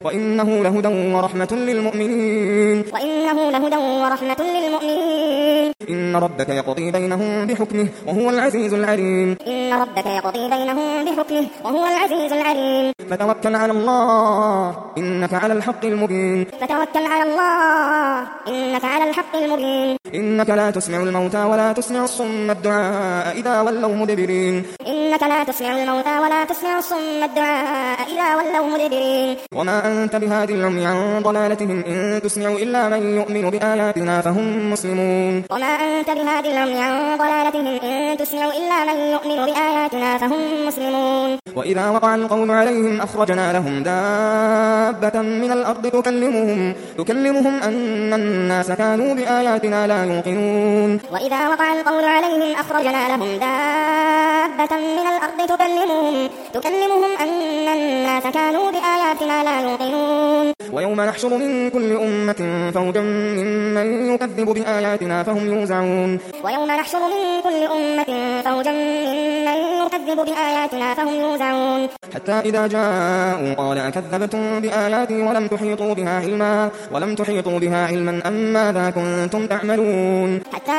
وإنه لهدى ورحمة للمؤمنين إن ربك يقضي بينهم بحكمه وهو العزيز العليم فتوكل على الله إنك على الحق المبين إنك لا تسمع الموتى ولا تسمع الصم الدعاء إذا ولوا مدبرين وما أنت بهادي العمي عن ضلالتهم إن تسمع إلا من يؤمن بآياتنا فهم مسلمون وإذا وقع القول عليهم أخرجنا لهم دابة من الأرض تكلمهم أن الناس كانوا بآياتنا لا يوقنون ويوم نحشر من كل أمة فوجا ممن يكذب بآياتنا فهم يوزعون حتى إذا جاءوا قال أكذبتم بآياتي ولم تحيطوا بها علما أم ماذا كنتم تعملون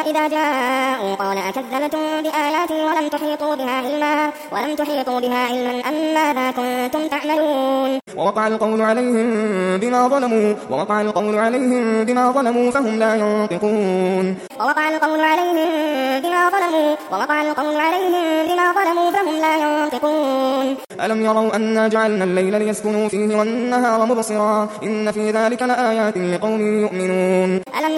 ووقع القول عليهم بما ظلموا فهم لا ينطقون ألم يروا أنا جعلنا الليل ليسكنوا فيه والنهار مبصرا إن في ذلك لآيات لقوم يؤمنون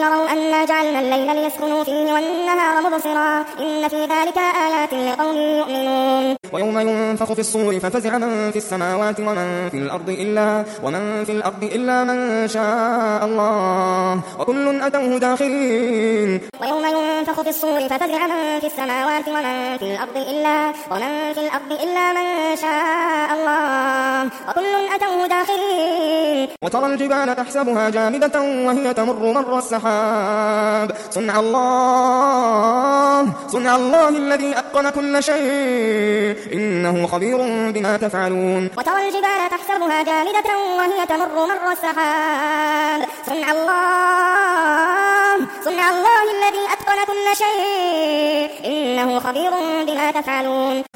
ويوم ينفخ في الصور ففزع من في السماوات ومن في الأرض إلا من شاء الله وكل أتوه داخرين وترى الجبال تحسبها جامدة وهي تمر مر السحاب صنع الله الذي أتقن كل شيء إنه خبير بما تفعلون صنع الله الذي أتقن كل شيء إنه خبير بما تفعلون